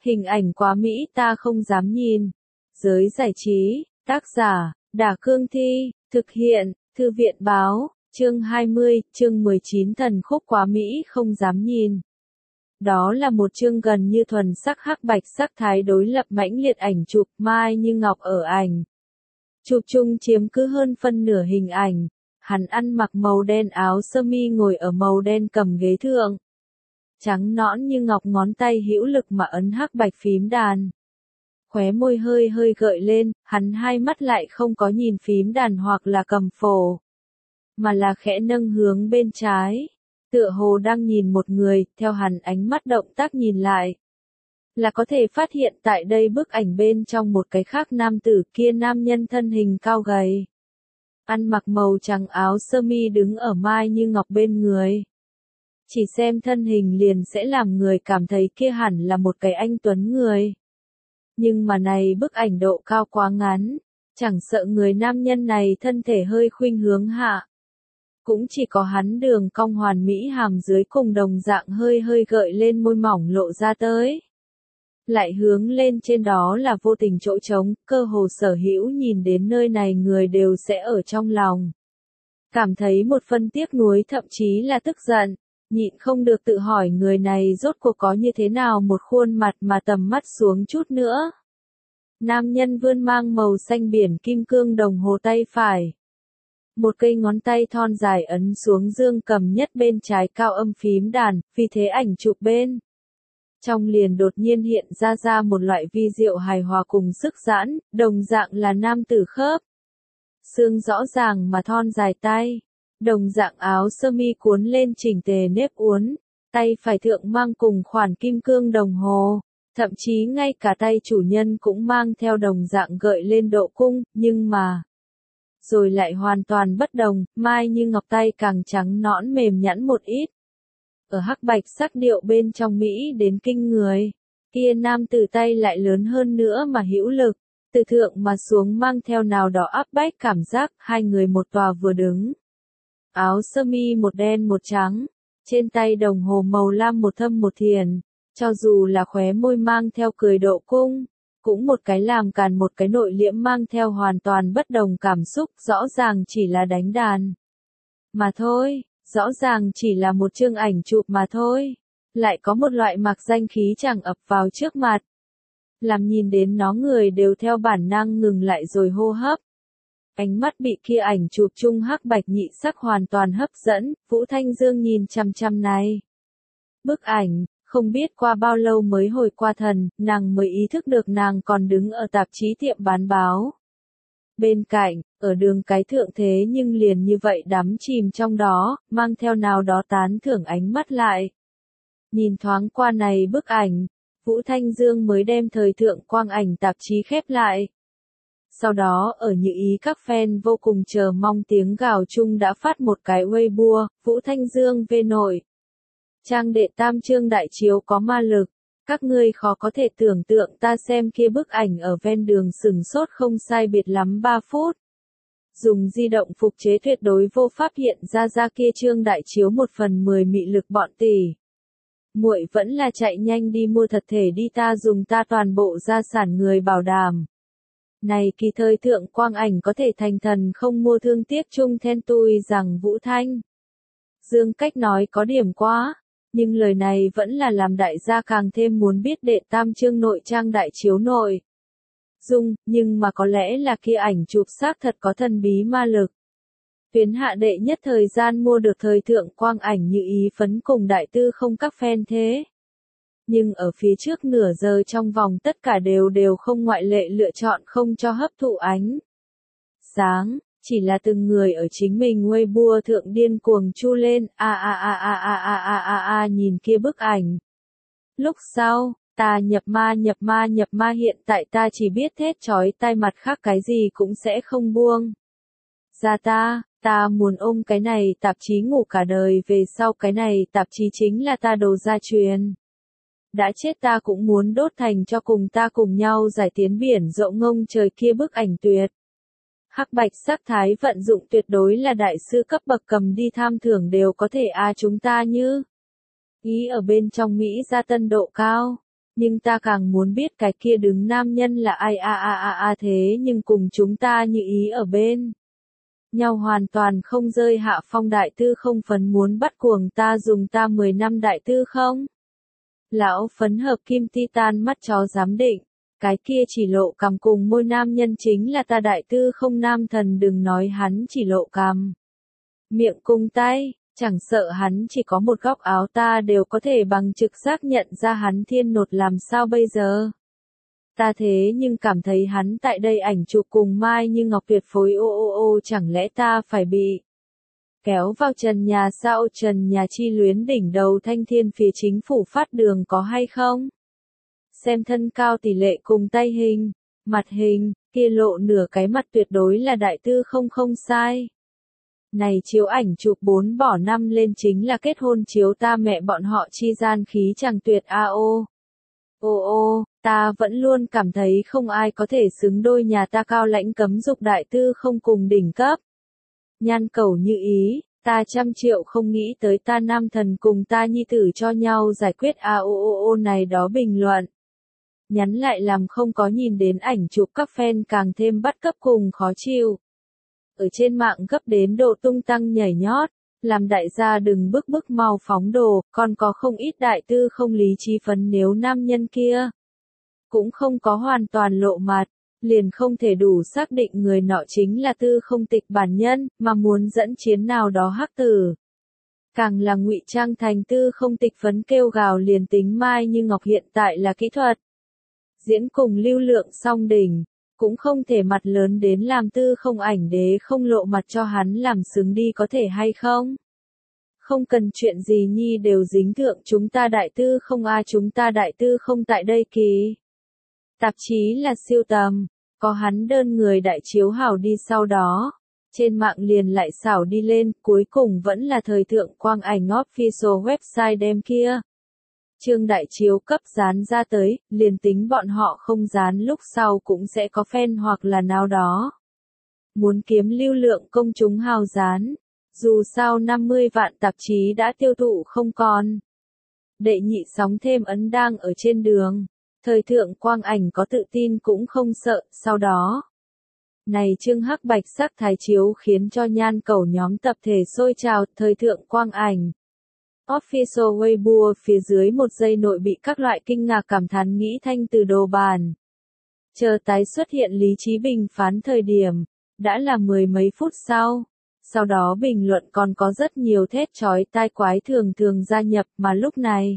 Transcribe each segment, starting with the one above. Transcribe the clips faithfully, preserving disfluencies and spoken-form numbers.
Hình ảnh quá mỹ ta không dám nhìn. Giới giải trí, tác giả, Đả Cương Thi, thực hiện, Thư viện Báo, chương hai mươi, chương mười chín thần khúc quá mỹ không dám nhìn. Đó là một chương gần như thuần sắc hắc bạch sắc thái đối lập mãnh liệt ảnh chụp Mai Như Ngọc ở ảnh. Chụp chung chiếm cứ hơn phân nửa hình ảnh, hắn ăn mặc màu đen áo sơ mi ngồi ở màu đen cầm ghế thượng. Trắng nõn như ngọc ngón tay hữu lực mà ấn hắc bạch phím đàn. Khóe môi hơi hơi gợi lên, hắn hai mắt lại không có nhìn phím đàn hoặc là cầm phổ, mà là khẽ nâng hướng bên trái. Tựa hồ đang nhìn một người, theo hắn ánh mắt động tác nhìn lại. Là có thể phát hiện tại đây bức ảnh bên trong một cái khác nam tử kia nam nhân thân hình cao gầy. Ăn mặc màu trắng áo sơ mi đứng ở Mai Như Ngọc bên người. Chỉ xem thân hình liền sẽ làm người cảm thấy kia hẳn là một cái anh tuấn người. Nhưng mà này bức ảnh độ cao quá ngắn, chẳng sợ người nam nhân này thân thể hơi khuynh hướng hạ. Cũng chỉ có hắn đường cong hoàn mỹ hàm dưới cùng đồng dạng hơi hơi gợi lên môi mỏng lộ ra tới. Lại hướng lên trên đó là vô tình chỗ trống, cơ hồ sở hữu nhìn đến nơi này người đều sẽ ở trong lòng. Cảm thấy một phân tiếc nuối thậm chí là tức giận, nhịn không được tự hỏi người này rốt cuộc có như thế nào một khuôn mặt mà tầm mắt xuống chút nữa. Nam nhân vươn mang màu xanh biển kim cương đồng hồ tay phải. Một cây ngón tay thon dài ấn xuống dương cầm nhất bên trái cao âm phím đàn, vì thế ảnh chụp bên trong liền đột nhiên hiện ra ra một loại vi diệu hài hòa cùng sức giãn, đồng dạng là nam tử khớp. Xương rõ ràng mà thon dài tay, đồng dạng áo sơ mi cuốn lên chỉnh tề nếp uốn, tay phải thượng mang cùng khoản kim cương đồng hồ, thậm chí ngay cả tay chủ nhân cũng mang theo đồng dạng gợi lên độ cung, nhưng mà rồi lại hoàn toàn bất đồng, Mai Như Ngọc tay càng trắng nõn mềm nhẵn một ít. Ở hắc bạch sắc điệu bên trong Mỹ đến kinh người, kia nam tử tay lại lớn hơn nữa mà hữu lực, từ thượng mà xuống mang theo nào đó áp bách cảm giác, hai người một tòa vừa đứng. Áo sơ mi một đen một trắng, trên tay đồng hồ màu lam một thâm một thiền, cho dù là khóe môi mang theo cười độ cung, cũng một cái làm càn một cái nội liễm mang theo hoàn toàn bất đồng cảm xúc, rõ ràng chỉ là đánh đàn. Mà thôi, rõ ràng chỉ là một chương ảnh chụp mà thôi, lại có một loại mặc danh khí chẳng ập vào trước mặt. Làm nhìn đến nó người đều theo bản năng ngừng lại rồi hô hấp. Ánh mắt bị kia ảnh chụp chung hắc bạch nhị sắc hoàn toàn hấp dẫn, Vũ Thanh Dương nhìn chăm chăm này. Bức ảnh, không biết qua bao lâu mới hồi qua thần, nàng mới ý thức được nàng còn đứng ở tạp chí tiệm bán báo. Bên cạnh, ở đường cái thượng thế nhưng liền như vậy đắm chìm trong đó, mang theo nào đó tán thưởng ánh mắt lại. Nhìn thoáng qua này bức ảnh, Vũ Thanh Dương mới đem thời thượng quang ảnh tạp chí khép lại. Sau đó ở như ý các fan vô cùng chờ mong tiếng gào chung đã phát một cái Weibo, Vũ Thanh Dương về nội. Trang đệ tam chương đại chiếu có ma lực, các ngươi khó có thể tưởng tượng ta xem kia bức ảnh ở ven đường sừng sốt không sai biệt lắm ba phút. Dùng di động phục chế tuyệt đối vô pháp hiện ra ra kia chương đại chiếu một phần mười mị lực bọn tỷ. Muội vẫn là chạy nhanh đi mua thật thể đi ta dùng ta toàn bộ gia sản người bảo đảm. Này kỳ thời thượng quang ảnh có thể thành thần không mua thương tiếc chung then tui rằng Vũ Thanh Dương cách nói có điểm quá, nhưng lời này vẫn là làm đại gia càng thêm muốn biết đệ tam chương nội trang đại chiếu nội dung, nhưng mà có lẽ là kia ảnh chụp xác thật có thần bí ma lực. Tuyến hạ đệ nhất thời gian mua được thời thượng quang ảnh như ý phấn cùng đại tư không các fan thế. Nhưng ở phía trước nửa giờ trong vòng tất cả đều đều không ngoại lệ lựa chọn không cho hấp thụ ánh sáng, chỉ là từng người ở chính mình Weibo thượng điên cuồng chu lên, a a a a a a a a a nhìn kia bức ảnh. Lúc sau, ta nhập ma nhập ma nhập ma hiện tại ta chỉ biết thét chói tai mặt khác cái gì cũng sẽ không buông. Ra ta, ta muốn ôm cái này tạp chí ngủ cả đời về sau cái này tạp chí chính là ta đồ gia truyền. Đã chết ta cũng muốn đốt thành cho cùng ta cùng nhau giải tiến biển rộng ngông trời kia bức ảnh tuyệt. Hắc bạch sắc thái vận dụng tuyệt đối là đại sư cấp bậc cầm đi tham thưởng đều có thể a à chúng ta như. Ý ở bên trong Mỹ gia tân độ cao. Nhưng ta càng muốn biết cái kia đứng nam nhân là ai a a a a thế nhưng cùng chúng ta như ý ở bên nhau hoàn toàn không rơi hạ phong đại tư không phấn muốn bắt cuồng ta dùng ta mười năm đại tư không? Lão phấn hợp kim titan mắt chó giám định, cái kia chỉ lộ cằm cùng môi nam nhân chính là ta đại tư không nam thần đừng nói hắn chỉ lộ cằm. Miệng cùng tay, chẳng sợ hắn chỉ có một góc áo ta đều có thể bằng trực giác nhận ra hắn thiên nột làm sao bây giờ. Ta thế nhưng cảm thấy hắn tại đây ảnh chụp cùng Mai Như Ngọc tuyệt phối ô ô ô chẳng lẽ ta phải bị kéo vào trần nhà sao trần nhà chi luyến đỉnh đầu thanh thiên phía chính phủ phát đường có hay không? Xem thân cao tỷ lệ cùng tay hình, mặt hình, kia lộ nửa cái mặt tuyệt đối là đại tư không không sai. Này chiếu ảnh chụp bốn bỏ năm lên chính là kết hôn chiếu ta mẹ bọn họ chi gian khí chàng tuyệt a ô. Ô ô, ta vẫn luôn cảm thấy không ai có thể xứng đôi nhà ta cao lãnh cấm dục đại tư không cùng đỉnh cấp. Nhan cầu như ý, ta trăm triệu không nghĩ tới ta nam thần cùng ta nhi tử cho nhau giải quyết a ô ô ô này đó bình luận. Nhắn lại làm không có nhìn đến ảnh chụp các fan càng thêm bắt cấp cùng khó chịu. Ở trên mạng gấp đến độ tung tăng nhảy nhót, làm đại gia đừng bức bức mau phóng đồ, còn có không ít đại tư không lý trí phấn nếu nam nhân kia cũng không có hoàn toàn lộ mặt, liền không thể đủ xác định người nọ chính là tư không tịch bản nhân, mà muốn dẫn chiến nào đó hắc tử. Càng là ngụy trang thành tư không tịch phấn kêu gào liền tính Mai Như Ngọc hiện tại là kỹ thuật diễn cùng lưu lượng song đỉnh, cũng không thể mặt lớn đến làm tư không ảnh đế không lộ mặt cho hắn làm xứng đi có thể hay không? Không cần chuyện gì nhi đều dính thượng chúng ta đại tư không a chúng ta đại tư không tại đây ký. Tạp chí là siêu tầm, có hắn đơn người đại chiếu hảo đi sau đó. Trên mạng liền lại xảo đi lên, cuối cùng vẫn là thời thượng quang ảnh official website đem kia. Chương đại chiếu cấp dán ra tới, liền tính bọn họ không dán lúc sau cũng sẽ có fan hoặc là nào đó. Muốn kiếm lưu lượng công chúng hào dán, dù sao năm mươi vạn tạp chí đã tiêu thụ không còn. Đệ nhị sóng thêm ấn đang ở trên đường, thời thượng quang ảnh có tự tin cũng không sợ, sau đó. Này chương hắc bạch sắc thái chiếu khiến cho nhan cầu nhóm tập thể sôi trào, thời thượng quang ảnh. Official Weibo phía dưới một giây nội bị các loại kinh ngạc cảm thán nghĩ thanh từ đồ bàn. Chờ tái xuất hiện lý trí bình phán thời điểm, đã là mười mấy phút sau. Sau đó bình luận còn có rất nhiều thét chói tai quái thường thường gia nhập mà lúc này.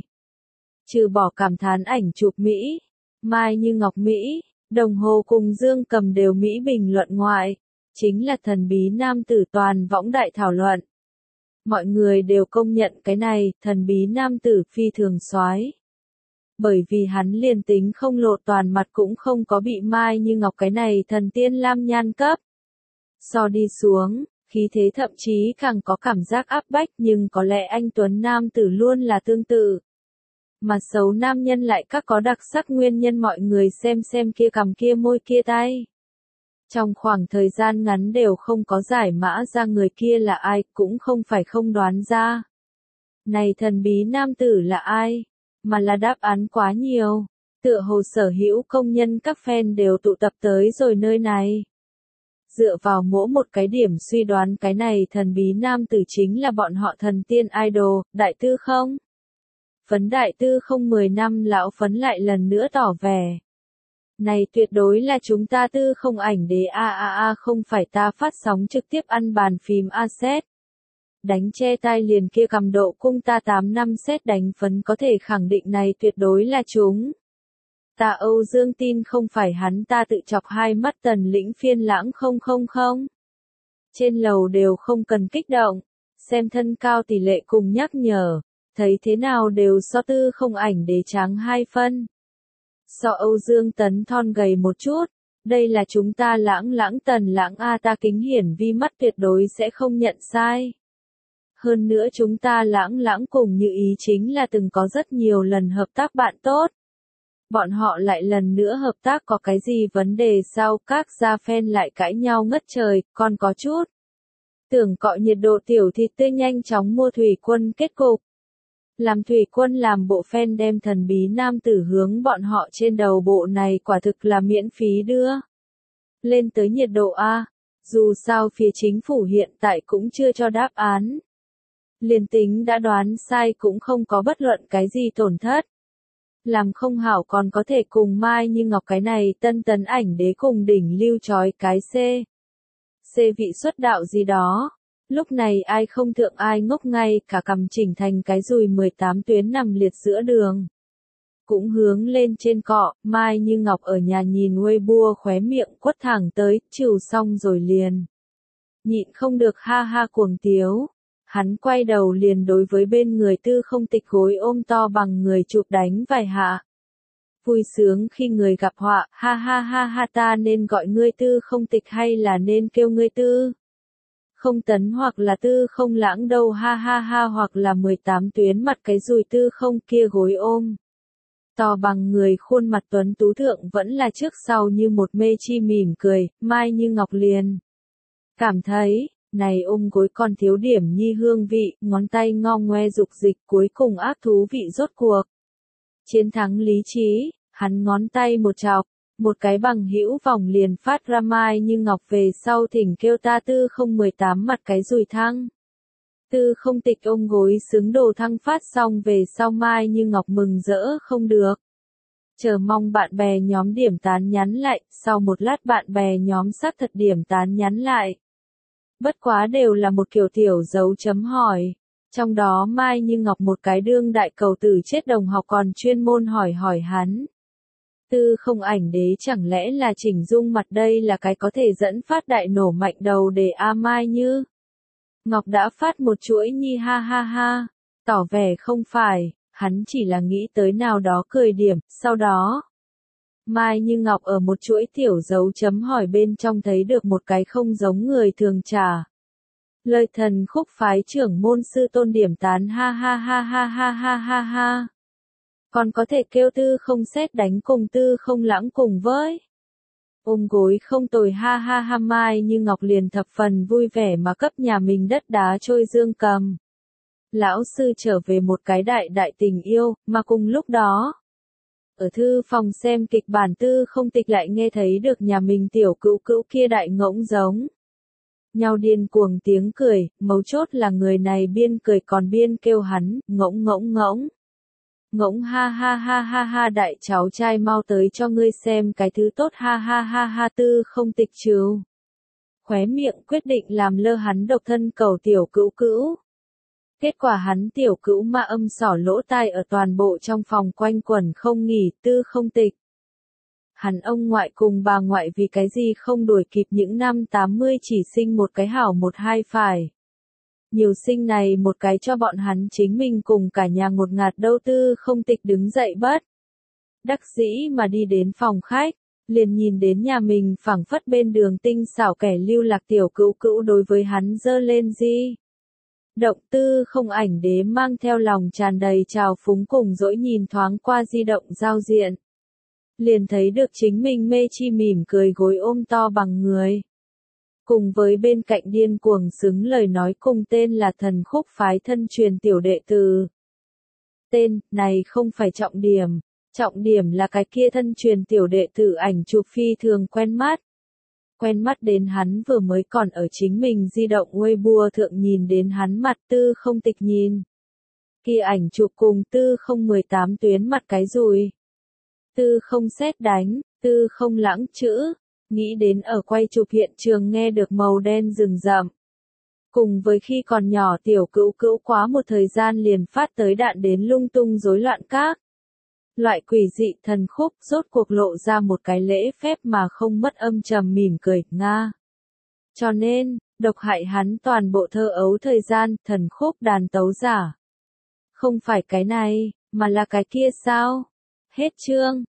Trừ bỏ cảm thán ảnh chụp Mỹ, Mai Như Ngọc Mỹ, đồng hồ cùng Dương Cầm đều Mỹ bình luận ngoại, chính là thần bí nam tử toàn võng đại thảo luận. Mọi người đều công nhận cái này, thần bí nam tử phi thường soái. Bởi vì hắn liền tính không lộ toàn mặt cũng không có bị Mai Như Ngọc cái này thần tiên lam nhan cấp. So đi xuống, khí thế thậm chí càng có cảm giác áp bách nhưng có lẽ anh Tuấn nam tử luôn là tương tự. Mà xấu nam nhân lại các có đặc sắc nguyên nhân mọi người xem xem kia cằm kia môi kia tay. Trong khoảng thời gian ngắn đều không có giải mã ra người kia là ai, cũng không phải không đoán ra. Này thần bí nam tử là ai? Mà là đáp án quá nhiều. Tựa hồ sở hữu công nhân các fan đều tụ tập tới rồi nơi này. Dựa vào mỗi một cái điểm suy đoán cái này thần bí nam tử chính là bọn họ thần tiên idol, đại tư không? Phấn đại tư không mười năm lão phấn lại lần nữa tỏ vẻ. Này tuyệt đối là chúng ta tư không ảnh đế a a a không phải ta phát sóng trực tiếp ăn bàn phím a set. Đánh che tai liền kia cầm độ cung ta tám năm set đánh phấn có thể khẳng định này tuyệt đối là chúng. Ta Âu Dương tin không phải hắn ta tự chọc hai mắt tần lĩnh phiên lãng không không không. Trên lầu đều không cần kích động, xem thân cao tỷ lệ cùng nhắc nhở, thấy thế nào đều so tư không ảnh đế trắng hai phân. So Âu Dương Tấn thon gầy một chút, đây là chúng ta lãng lãng tần lãng a ta kính hiển vi mắt tuyệt đối sẽ không nhận sai. Hơn nữa chúng ta lãng lãng cùng như ý chính là từng có rất nhiều lần hợp tác bạn tốt. Bọn họ lại lần nữa hợp tác có cái gì vấn đề sao các gia fan lại cãi nhau ngất trời, còn có chút. Tưởng cọ nhiệt độ tiểu thịt tươi nhanh chóng mua thủy quân kết cục. Làm thủy quân làm bộ phen đem thần bí nam tử hướng bọn họ trên đầu bộ này quả thực là miễn phí đưa. Lên tới nhiệt độ A, dù sao phía chính phủ hiện tại cũng chưa cho đáp án. Liền tính đã đoán sai cũng không có bất luận cái gì tổn thất. Làm không hảo còn có thể cùng Mai Như Ngọc cái này tân tấn ảnh đế cùng đỉnh lưu chói cái C. C vị xuất đạo gì đó. Lúc này ai không thượng ai ngốc ngay cả cầm chỉnh thành cái dùi mười tám tuyến nằm liệt giữa đường. Cũng hướng lên trên cọ, Mai Như Ngọc ở nhà nhìn Weibo khóe miệng quất thẳng tới, chịu xong rồi liền. Nhịn không được ha ha cuồng tiếu. Hắn quay đầu liền đối với bên người Tư Không Tịch gối ôm to bằng người chụp đánh vài hạ. Vui sướng khi người gặp họa, ha ha ha ha ta nên gọi ngươi Tư Không Tịch hay là nên kêu ngươi Tư Không Tấn hoặc là Tư Không Lãng đâu ha ha ha hoặc là mười tám tuyến mặt cái dùi Tư Không kia gối ôm. To bằng người khuôn mặt tuấn tú thượng vẫn là trước sau như một mê chi mỉm cười, Mai Như Ngọc liền. Cảm thấy, này ôm gối còn thiếu điểm nhi hương vị, ngón tay ngong ngoe dục dịch cuối cùng ác thú vị rốt cuộc. Chiến thắng lý trí, hắn ngón tay một chọc, một cái bằng hữu vòng liền phát ra Mai Như Ngọc về sau thỉnh kêu ta Tư Không mười tám mặt cái dùi thăng. Tư Không Tịch ôm gối xứng đồ thăng phát xong về sau Mai Như Ngọc mừng rỡ không được. Chờ mong bạn bè nhóm điểm tán nhắn lại, sau một lát bạn bè nhóm xác thật điểm tán nhắn lại. Bất quá đều là một kiểu tiểu dấu chấm hỏi. Trong đó Mai Như Ngọc một cái đương đại cầu tử chết đồng học còn chuyên môn hỏi hỏi hắn. Tư Không ảnh đế chẳng lẽ là chỉnh dung mặt đây là cái có thể dẫn phát đại nổ mạnh đầu để A Mai Như Ngọc đã phát một chuỗi nhi ha ha ha, tỏ vẻ không phải, hắn chỉ là nghĩ tới nào đó cười điểm, sau đó. Mai Như Ngọc ở một chuỗi tiểu dấu chấm hỏi bên trong thấy được một cái không giống người thường trả. Lời thần khúc phái trưởng môn sư tôn điểm tán ha ha ha ha ha ha ha ha. Còn có thể kêu Tư Không xét đánh cùng Tư Không Lãng cùng với. Ôm gối không tồi ha ha ha Mai Như Ngọc liền thập phần vui vẻ mà cấp nhà mình đất đá trôi dương cầm. Lão sư trở về một cái đại đại tình yêu, mà cùng lúc đó. Ở thư phòng xem kịch bản Tư Không Tịch lại nghe thấy được nhà mình tiểu cữu cữu kia đại ngỗng giống. Nhau điên cuồng tiếng cười, mấu chốt là người này biên cười còn biên kêu hắn, ngỗng ngỗng ngỗng. Ngỗng ha ha ha ha ha đại cháu trai mau tới cho ngươi xem cái thứ tốt ha ha ha ha Tư Không Tịch trừ. Khóe miệng quyết định làm lơ hắn độc thân cầu tiểu cữu cữu. Kết quả hắn tiểu cữu ma âm sỏ lỗ tai ở toàn bộ trong phòng quanh quẩn không nghỉ Tư Không Tịch. Hắn ông ngoại cùng bà ngoại vì cái gì không đuổi kịp những năm tám mươi chỉ sinh một cái hảo một hai phải. Nhiều sinh này một cái cho bọn hắn chính mình cùng cả nhà ngột ngạt đâu Tư Không Tịch đứng dậy bất. Đắc dĩ mà đi đến phòng khách, liền nhìn đến nhà mình phẳng phất bên đường tinh xảo kẻ lưu lạc tiểu cữu cữu đối với hắn dơ lên di. Động Tư Không ảnh đế mang theo lòng tràn đầy trào phúng cùng dỗi nhìn thoáng qua di động giao diện. Liền thấy được chính mình mê chi mỉm cười gối ôm to bằng người. Cùng với bên cạnh điên cuồng xứng lời nói cùng tên là thần khúc phái thân truyền tiểu đệ tử. Tên này không phải trọng điểm, trọng điểm là cái kia thân truyền tiểu đệ tử ảnh chụp phi thường quen mắt. Quen mắt đến hắn vừa mới còn ở chính mình di động Weibo thượng nhìn đến hắn mặt Tư Không Tịch nhìn. Kia ảnh chụp cùng Tư Không mười tám tuyến mặt cái rùi. Tư Không xét đánh, Tư Không lãng chữ, nghĩ đến ở quay chụp hiện trường nghe được màu đen rừng rậm. Cùng với khi còn nhỏ tiểu cữu cữu quá một thời gian liền phát tới đạn đến lung tung rối loạn các. Loại quỷ dị thần khúc rốt cuộc lộ ra một cái lễ phép mà không mất âm trầm mỉm cười, nga. Cho nên, độc hại hắn toàn bộ thơ ấu thời gian, thần khúc đàn tấu giả. Không phải cái này, mà là cái kia sao? Hết chương.